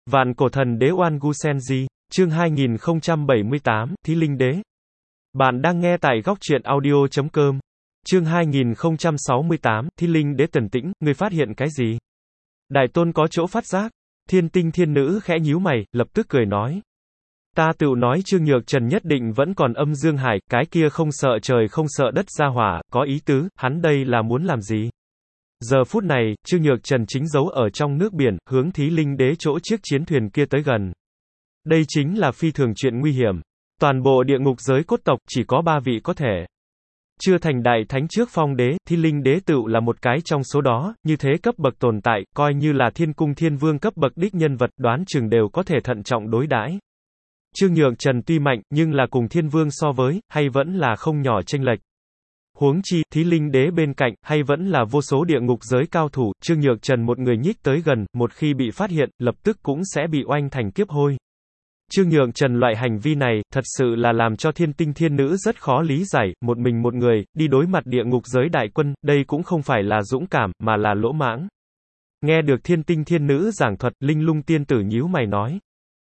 Vạn cổ thần đế Oan Gu Senji, chương 2078, Thí Linh Đế. Bạn đang nghe tại góc truyện audio.com. Chương 2068, Thí Linh Đế Tần Tĩnh, ngươi phát hiện cái gì? Đại tôn có chỗ phát giác. Thiên tinh thiên nữ khẽ nhíu mày, lập tức cười nói. Ta tự nói Trương Nhược Trần nhất định vẫn còn âm dương hải, cái kia không sợ trời không sợ đất ra hỏa, có ý tứ, hắn đây là muốn làm gì? Giờ phút này, Trương Nhược Trần chính giấu ở trong nước biển, hướng Thí Linh Đế chỗ chiếc chiến thuyền kia tới gần. Đây chính là phi thường chuyện nguy hiểm. Toàn bộ địa ngục giới cốt tộc, chỉ có 3 vị có thể. Chưa thành đại thánh trước phong đế, Thí Linh Đế tựu là một cái trong số đó, như thế cấp bậc tồn tại, coi như là thiên cung thiên vương cấp bậc đích nhân vật, đoán chừng đều có thể thận trọng đối đãi. Trương Nhược Trần tuy mạnh, nhưng là cùng thiên vương so với, hay vẫn là không nhỏ chênh lệch. Huống chi, Thí Linh Đế bên cạnh, hay vẫn là vô số địa ngục giới cao thủ, Trương Nhược Trần một người nhích tới gần, một khi bị phát hiện, lập tức cũng sẽ bị oanh thành kiếp hôi. Trương Nhược Trần loại hành vi này, thật sự là làm cho thiên tinh thiên nữ rất khó lý giải, một mình một người, đi đối mặt địa ngục giới đại quân, đây cũng không phải là dũng cảm, mà là lỗ mãng. Nghe được thiên tinh thiên nữ giảng thuật, Linh Lung tiên tử nhíu mày nói.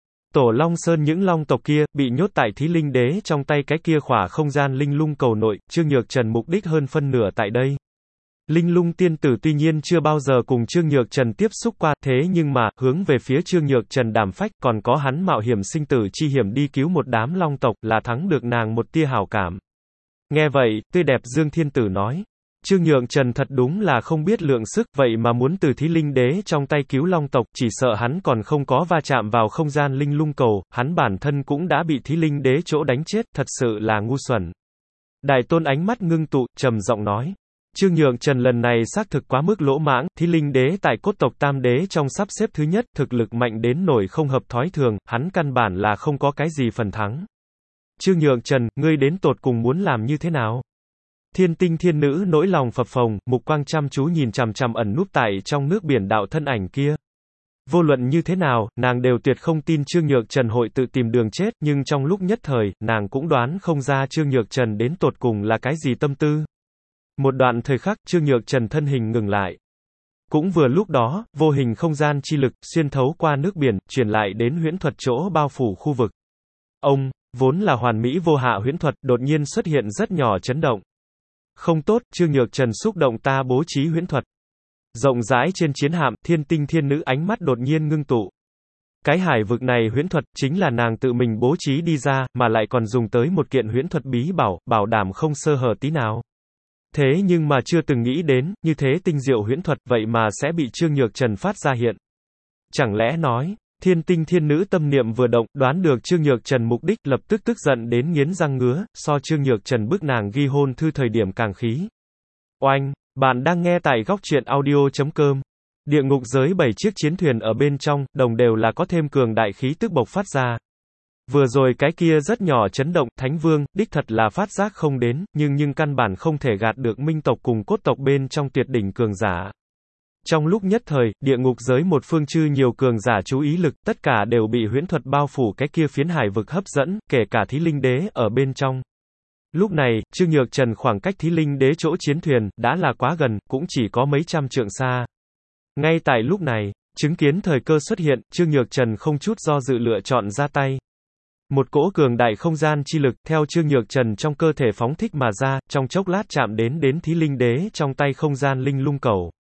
Tổ Long Sơn những long tộc kia, bị nhốt tại Thí Linh Đế trong tay cái kia khỏa không gian linh lung cầu nội, Trương Nhược Trần mục đích hơn phân nửa tại đây. Linh Lung tiên tử tuy nhiên chưa bao giờ cùng Trương Nhược Trần tiếp xúc qua, thế nhưng mà, hướng về phía Trương Nhược Trần đảm phách, còn có hắn mạo hiểm sinh tử chi hiểm đi cứu một đám long tộc, là thắng được nàng một tia hảo cảm. Nghe vậy, tươi đẹp Dương Thiên Tử nói. Trương Nhược Trần thật đúng là không biết lượng sức, vậy mà muốn từ Thí Linh Đế trong tay cứu long tộc, chỉ sợ hắn còn không có va chạm vào không gian linh lung cầu, hắn bản thân cũng đã bị Thí Linh Đế chỗ đánh chết, thật sự là ngu xuẩn. Đại tôn ánh mắt ngưng tụ, trầm giọng nói. Trương Nhược Trần lần này xác thực quá mức lỗ mãng, Thí Linh Đế tại cốt tộc tam đế trong sắp xếp thứ nhất, thực lực mạnh đến nổi không hợp thói thường, hắn căn bản là không có cái gì phần thắng. Trương Nhược Trần, ngươi đến tột cùng muốn làm như thế nào? Thiên tinh thiên nữ nỗi lòng phập phồng, mục quang chăm chú nhìn chằm chằm ẩn núp tại trong nước biển đạo thân ảnh kia. Vô luận như thế nào, nàng đều tuyệt không tin Trương Nhược Trần hội tự tìm đường chết, nhưng trong lúc nhất thời, nàng cũng đoán không ra Trương Nhược Trần đến tột cùng là cái gì tâm tư. Một đoạn thời khắc, Trương Nhược Trần thân hình ngừng lại. Cũng vừa lúc đó, vô hình không gian chi lực, xuyên thấu qua nước biển, truyền lại đến huyễn thuật chỗ bao phủ khu vực. Ông, vốn là hoàn mỹ vô hạ huyễn thuật, đột nhiên xuất hiện rất nhỏ chấn động. Không tốt, Trương Nhược Trần xúc động ta bố trí huyễn thuật. Rộng rãi trên chiến hạm, thiên tinh thiên nữ ánh mắt đột nhiên ngưng tụ. Cái hải vực này huyễn thuật, chính là nàng tự mình bố trí đi ra, mà lại còn dùng tới một kiện huyễn thuật bí bảo, bảo đảm không sơ hở tí nào. Thế nhưng mà chưa từng nghĩ đến, như thế tinh diệu huyễn thuật, vậy mà sẽ bị Trương Nhược Trần phát ra hiện. Chẳng lẽ nói, thiên tinh thiên nữ tâm niệm vừa động, đoán được Trương Nhược Trần mục đích, lập tức tức giận đến nghiến răng ngứa, so Trương Nhược Trần bức nàng ghi hôn thư thời điểm càng khí. Oanh, bạn đang nghe tại góc truyện audio.com. Địa ngục giới 7 chiếc chiến thuyền ở bên trong, đồng đều là có thêm cường đại khí tức bộc phát ra. Vừa rồi cái kia rất nhỏ chấn động, Thánh Vương, đích thật là phát giác không đến, nhưng căn bản không thể gạt được minh tộc cùng cốt tộc bên trong tuyệt đỉnh cường giả. Trong lúc nhất thời, địa ngục giới một phương chư nhiều cường giả chú ý lực, tất cả đều bị huyễn thuật bao phủ cái kia phiến hải vực hấp dẫn, kể cả Thí Linh Đế ở bên trong. Lúc này, Trương Nhược Trần khoảng cách Thí Linh Đế chỗ chiến thuyền, đã là quá gần, cũng chỉ có mấy trăm trượng xa. Ngay tại lúc này, chứng kiến thời cơ xuất hiện, Trương Nhược Trần không chút do dự lựa chọn ra tay. Một cỗ cường đại không gian chi lực, theo Trương Nhược Trần trong cơ thể phóng thích mà ra, trong chốc lát chạm đến Thí Linh Đế trong tay không gian linh lung cầu.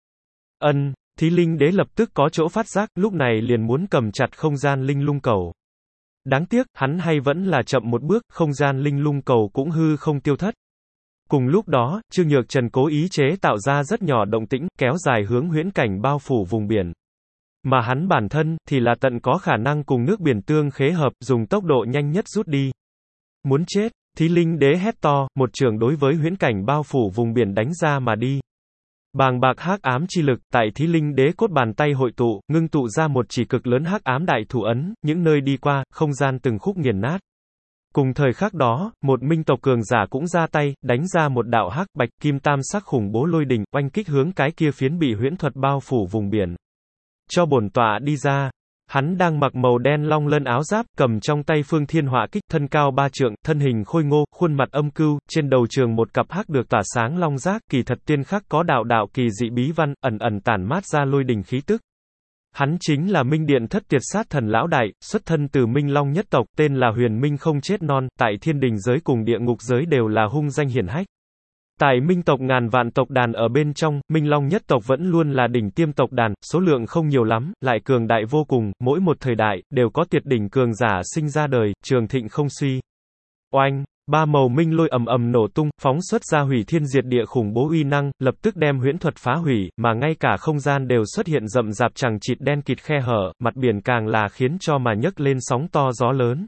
Thí Linh Đế lập tức có chỗ phát giác, lúc này liền muốn cầm chặt không gian linh lung cầu. Đáng tiếc, hắn hay vẫn là chậm một bước, không gian linh lung cầu cũng hư không tiêu thất. Cùng lúc đó, Trương Nhược Trần cố ý chế tạo ra rất nhỏ động tĩnh, kéo dài hướng huyễn cảnh bao phủ vùng biển. Mà hắn bản thân, thì là tận có khả năng cùng nước biển tương khế hợp, dùng tốc độ nhanh nhất rút đi. Muốn chết, Thí Linh Đế hét to, một trường đối với huyễn cảnh bao phủ vùng biển đánh ra mà đi. Bàng bạc hắc ám chi lực, tại Thí Linh Đế cốt bàn tay hội tụ, ngưng tụ ra một chỉ cực lớn hắc ám đại thủ ấn, những nơi đi qua, không gian từng khúc nghiền nát. Cùng thời khắc đó, một minh tộc cường giả cũng ra tay, đánh ra một đạo hắc bạch kim tam sắc khủng bố lôi đình, oanh kích hướng cái kia phiến bị huyễn thuật bao phủ vùng biển. Cho bổn tọa đi ra. Hắn đang mặc màu đen long lân áo giáp, cầm trong tay phương thiên hỏa kích, thân cao 3 trượng, thân hình khôi ngô, khuôn mặt âm cưu, trên đầu trường một cặp hắc được tỏa sáng long giác, kỳ thật tiên khắc có đạo đạo kỳ dị bí văn, ẩn ẩn tản mát ra lôi đình khí tức. Hắn chính là Minh Điện Thất Tiệt Sát Thần lão đại, xuất thân từ Minh Long nhất tộc, tên là Huyền Minh không chết non, tại thiên đình giới cùng địa ngục giới đều là hung danh hiển hách. Tại Minh tộc ngàn vạn tộc đàn ở bên trong, Minh Long nhất tộc vẫn luôn là đỉnh tiêm tộc đàn, số lượng không nhiều lắm, lại cường đại vô cùng, mỗi một thời đại, đều có tuyệt đỉnh cường giả sinh ra đời, trường thịnh không suy. Oanh! Ba màu minh lôi ầm ầm nổ tung, phóng xuất ra hủy thiên diệt địa khủng bố uy năng, lập tức đem huyễn thuật phá hủy, mà ngay cả không gian đều xuất hiện rậm rạp chằng chịt đen kịt khe hở, mặt biển càng là khiến cho mà nhấc lên sóng to gió lớn.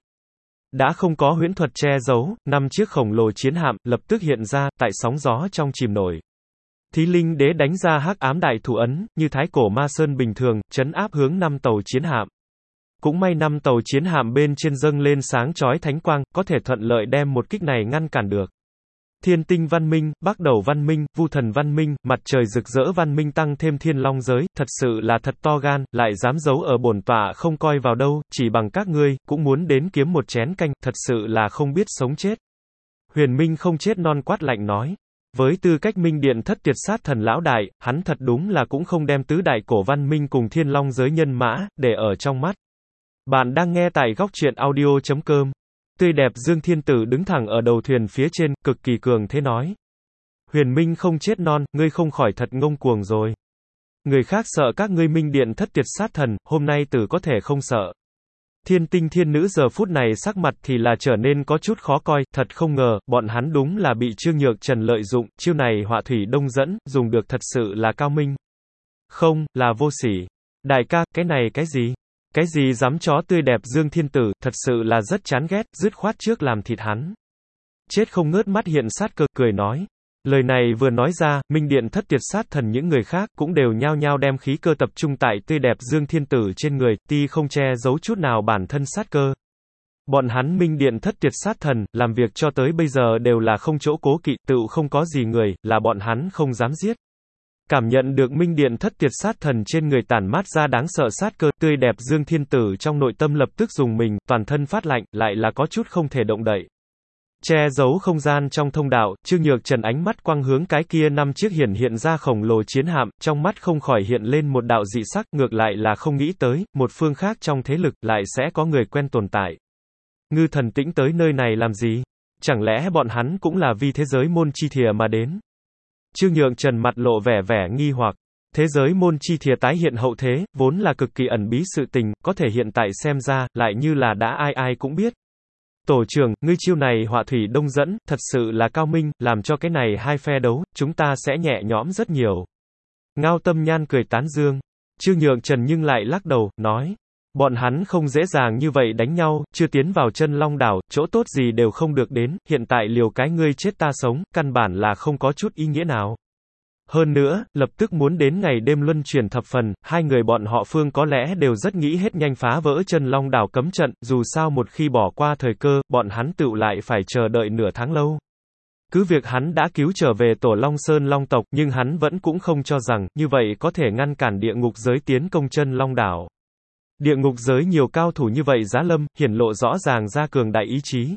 Đã không có huyễn thuật che giấu, 5 chiếc khổng lồ chiến hạm lập tức hiện ra, tại sóng gió trong chìm nổi. Thí Linh Đế đánh ra hắc ám đại thủ ấn, như thái cổ ma sơn bình thường, trấn áp hướng 5 tàu chiến hạm. Cũng may 5 tàu chiến hạm bên trên dâng lên sáng chói thánh quang, có thể thuận lợi đem một kích này ngăn cản được. Thiên Tinh Văn Minh, Bắc Đầu Văn Minh, Vu Thần Văn Minh, Mặt Trời Rực Rỡ Văn Minh tăng thêm Thiên Long giới, thật sự là thật to gan, lại dám giấu ở bổn tọa không coi vào đâu, chỉ bằng các ngươi, cũng muốn đến kiếm một chén canh, thật sự là không biết sống chết. Huyền Minh không chết non quát lạnh nói. Với tư cách Minh Điện Thất Tiệt Sát Thần lão đại, hắn thật đúng là cũng không đem tứ đại cổ văn minh cùng Thiên Long giới nhân mã, để ở trong mắt. Bạn đang nghe tại góc truyện audio.com. Tươi đẹp Dương Thiên Tử đứng thẳng ở đầu thuyền phía trên, cực kỳ cường thế nói. Huyền Minh không chết non, ngươi không khỏi thật ngông cuồng rồi. Người khác sợ các ngươi Minh Điện Thất Tiệt Sát Thần, hôm nay Tử có thể không sợ. Thiên Tinh Thiên Nữ giờ phút này sắc mặt thì là trở nên có chút khó coi, thật không ngờ, bọn hắn đúng là bị Trương Nhược Trần lợi dụng, chiêu này họa thủy đông dẫn, dùng được thật sự là cao minh. Không, là vô sỉ. Đại ca, cái này cái gì? Cái gì dám chó tươi đẹp Dương Thiên Tử, thật sự là rất chán ghét, dứt khoát trước làm thịt hắn. Chết không ngớt mắt hiện sát cơ, cười nói. Lời này vừa nói ra, Minh Điện Thất Tiệt Sát Thần những người khác cũng đều nhao nhao đem khí cơ tập trung tại tươi đẹp Dương Thiên Tử trên người, ti không che giấu chút nào bản thân sát cơ. Bọn hắn Minh Điện Thất Tiệt Sát Thần, làm việc cho tới bây giờ đều là không chỗ cố kỵ, tựu không có gì người, là bọn hắn không dám giết. Cảm nhận được Minh Điện Thất Tiệt Sát Thần trên người tản mát ra đáng sợ sát cơ, tươi đẹp Dương Thiên Tử trong nội tâm lập tức dùng mình, toàn thân phát lạnh, lại là có chút không thể động đậy. Che giấu không gian trong thông đạo, Trương Nhược Trần ánh mắt quang hướng cái kia 5 chiếc hiện ra khổng lồ chiến hạm, trong mắt không khỏi hiện lên một đạo dị sắc, ngược lại là không nghĩ tới, một phương khác trong thế lực, lại sẽ có người quen tồn tại. Ngư Thần Tĩnh tới nơi này làm gì? Chẳng lẽ bọn hắn cũng là vì thế giới môn chi thìa mà đến? Trương Nhược Trần mặt lộ vẻ nghi hoặc. Thế giới môn chi thìa tái hiện hậu thế, vốn là cực kỳ ẩn bí sự tình, có thể hiện tại xem ra, lại như là đã ai cũng biết. Tổ trưởng, ngươi chiêu này họa thủy đông dẫn, thật sự là cao minh, làm cho cái này hai phe đấu, chúng ta sẽ nhẹ nhõm rất nhiều. Ngao Tâm Nhan cười tán dương. Trương Nhược Trần nhưng lại lắc đầu, nói. Bọn hắn không dễ dàng như vậy đánh nhau, chưa tiến vào chân long đảo, chỗ tốt gì đều không được đến, hiện tại liều cái ngươi chết ta sống, căn bản là không có chút ý nghĩa nào. Hơn nữa, lập tức muốn đến ngày đêm luân chuyển thập phần, hai người bọn họ Phương có lẽ đều rất nghĩ hết nhanh phá vỡ chân long đảo cấm trận, dù sao một khi bỏ qua thời cơ, bọn hắn tựu lại phải chờ đợi nửa tháng lâu. Cứ việc hắn đã cứu trở về Tổ Long Sơn Long tộc, nhưng hắn vẫn cũng không cho rằng, như vậy có thể ngăn cản địa ngục giới tiến công chân long đảo. Địa ngục giới nhiều cao thủ như vậy giá lâm, hiển lộ rõ ràng ra cường đại ý chí.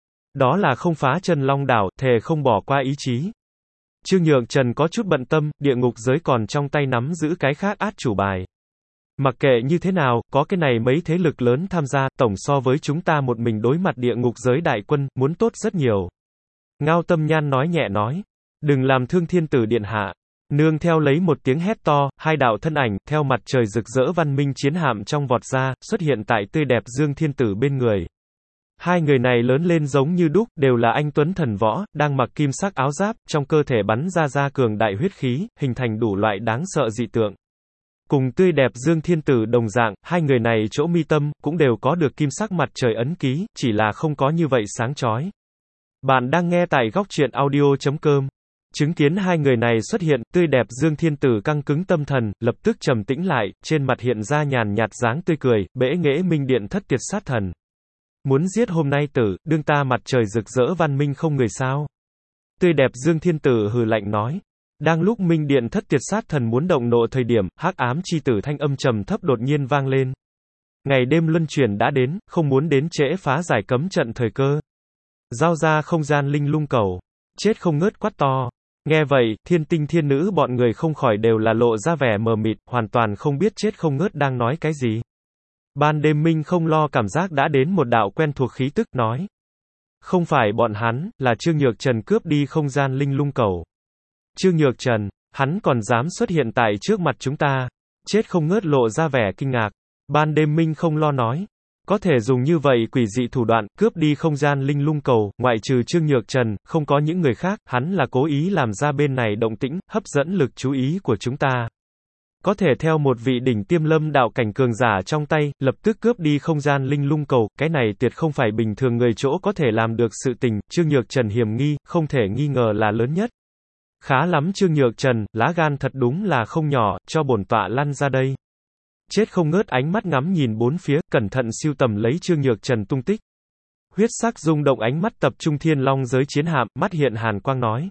Đó là không phá chân long đảo, thề không bỏ qua ý chí. Trương Nhược Trần có chút bận tâm, địa ngục giới còn trong tay nắm giữ cái khác át chủ bài. Mặc kệ như thế nào, có cái này mấy thế lực lớn tham gia, tổng so với chúng ta một mình đối mặt địa ngục giới đại quân, muốn tốt rất nhiều. Ngao Tâm Nhan nói nhẹ nói. Đừng làm thương Thiên Tử điện hạ. Nương theo lấy một tiếng hét to, hai đạo thân ảnh, theo mặt trời rực rỡ văn minh chiến hạm trong vọt ra, xuất hiện tại tươi đẹp Dương Thiên Tử bên người. Hai người này lớn lên giống như đúc, đều là anh tuấn thần võ, đang mặc kim sắc áo giáp, trong cơ thể bắn ra cường đại huyết khí, hình thành đủ loại đáng sợ dị tượng. Cùng tươi đẹp Dương Thiên Tử đồng dạng, hai người này chỗ mi tâm, cũng đều có được kim sắc mặt trời ấn ký, chỉ là không có như vậy sáng chói. Bạn đang nghe tại góc truyện audio.com. Chứng kiến hai người này xuất hiện, tươi đẹp Dương Thiên Tử căng cứng tâm thần, lập tức trầm tĩnh lại, trên mặt hiện ra nhàn nhạt dáng tươi cười, bẽ nghễ Minh Điện Thất Tiệt Sát Thần. Muốn giết hôm nay tử, đương ta mặt trời rực rỡ văn minh không người sao? Tươi đẹp Dương Thiên Tử hừ lạnh nói. Đang lúc Minh Điện Thất Tiệt Sát Thần muốn động nộ thời điểm, hắc ám chi tử thanh âm trầm thấp đột nhiên vang lên. Ngày đêm luân chuyển đã đến, không muốn đến trễ phá giải cấm trận thời cơ. Giao ra không gian linh lung cầu. Chết không ngớt quát to. Nghe vậy, thiên tinh thiên nữ bọn người không khỏi đều là lộ ra vẻ mờ mịt, hoàn toàn không biết chết không ngớt đang nói cái gì. Ban đêm Minh không lo cảm giác đã đến một đạo quen thuộc khí tức, nói. Không phải bọn hắn, là Trương Nhược Trần cướp đi không gian linh lung cầu. Trương Nhược Trần, hắn còn dám xuất hiện tại trước mặt chúng ta. Chết không ngớt lộ ra vẻ kinh ngạc. Ban đêm Minh không lo nói. Có thể dùng như vậy quỷ dị thủ đoạn, cướp đi không gian linh lung cầu, ngoại trừ Trương Nhược Trần, không có những người khác, hắn là cố ý làm ra bên này động tĩnh, hấp dẫn lực chú ý của chúng ta. Có thể theo một vị đỉnh tiêm lâm đạo cảnh cường giả trong tay, lập tức cướp đi không gian linh lung cầu, cái này tuyệt không phải bình thường người chỗ có thể làm được sự tình, Trương Nhược Trần hiểm nghi, không thể nghi ngờ là lớn nhất. Khá lắm Trương Nhược Trần, lá gan thật đúng là không nhỏ, cho bổn tọa lăn ra đây. Chết không ngớt ánh mắt ngắm nhìn bốn phía, cẩn thận siêu tầm lấy Trương Nhược Trần tung tích. Huyết sắc rung động ánh mắt tập trung Thiên Long giới chiến hạm, mắt hiện hàn quang nói.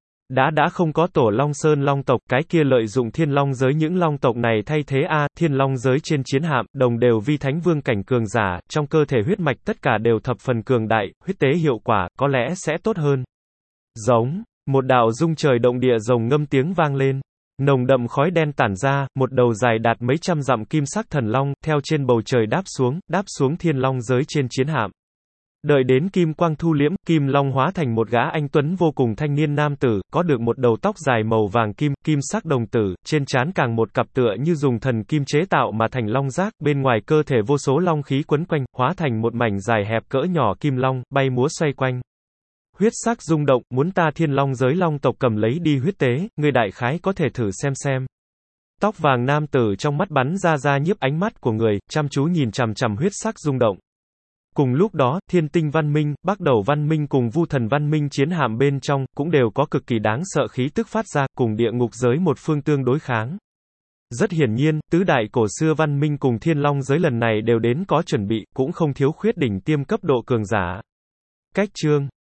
Đã không có tổ Long Sơn Long tộc, cái kia lợi dụng Thiên Long giới những Long tộc này thay thế Thiên Long giới trên chiến hạm, đồng đều vi thánh vương cảnh cường giả, trong cơ thể huyết mạch tất cả đều thập phần cường đại, huyết tế hiệu quả, có lẽ sẽ tốt hơn. Giống, một đạo rung trời động địa rồng ngâm tiếng vang lên. Nồng đậm khói đen tản ra, một đầu dài đạt mấy trăm dặm kim sắc thần long, theo trên bầu trời đáp xuống Thiên Long giới trên chiến hạm. Đợi đến kim quang thu liễm, kim long hóa thành một gã anh tuấn vô cùng thanh niên nam tử, có được một đầu tóc dài màu vàng kim sắc đồng tử, trên trán càng một cặp tựa như dùng thần kim chế tạo mà thành long giác, bên ngoài cơ thể vô số long khí quấn quanh, hóa thành một mảnh dài hẹp cỡ nhỏ kim long, bay múa xoay quanh. Huyết sắc rung động, muốn ta Thiên Long giới long tộc cầm lấy đi huyết tế, người đại khái có thể thử xem. Tóc vàng nam tử trong mắt bắn ra nhiếp ánh mắt của người, chăm chú nhìn chằm chằm huyết sắc rung động. Cùng lúc đó, Thiên Tinh Văn Minh, Bắc Đầu Văn Minh cùng Vu Thần Văn Minh chiến hạm bên trong, cũng đều có cực kỳ đáng sợ khí tức phát ra, cùng địa ngục giới một phương tương đối kháng. Rất hiển nhiên, tứ đại cổ xưa Văn Minh cùng Thiên Long giới lần này đều đến có chuẩn bị, cũng không thiếu khuyết đỉnh tiêm cấp độ cường giả. Cách chương